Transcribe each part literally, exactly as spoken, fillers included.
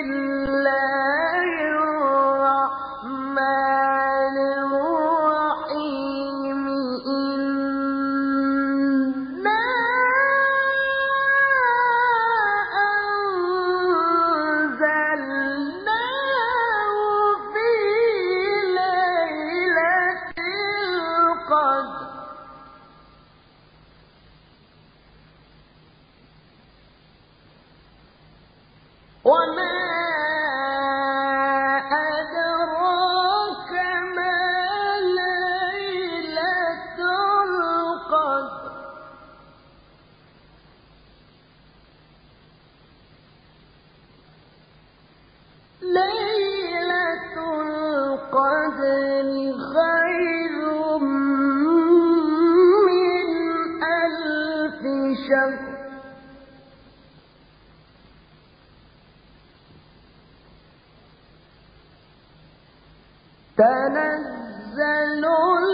الله الرحمن الرحيم إنا أنزلناه في ليلة القدر وما أدراك ما ليلة القدر ليلة القدر خير من ألف شهر تنزل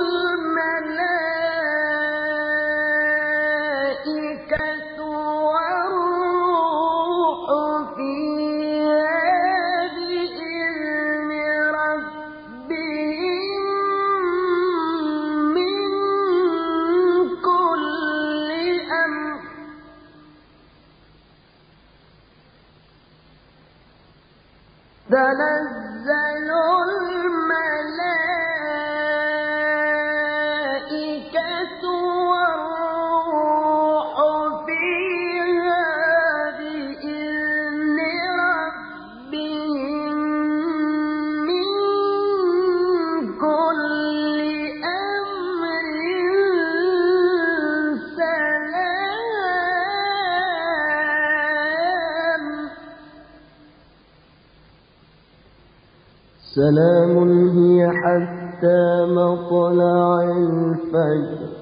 الملائكة والروح فيها بإذن ربهم من كل أمر تنزل الملائكة والروح فيها بإذن ربهم من كل أمر سلام سلام هي حتى مطلع الفجر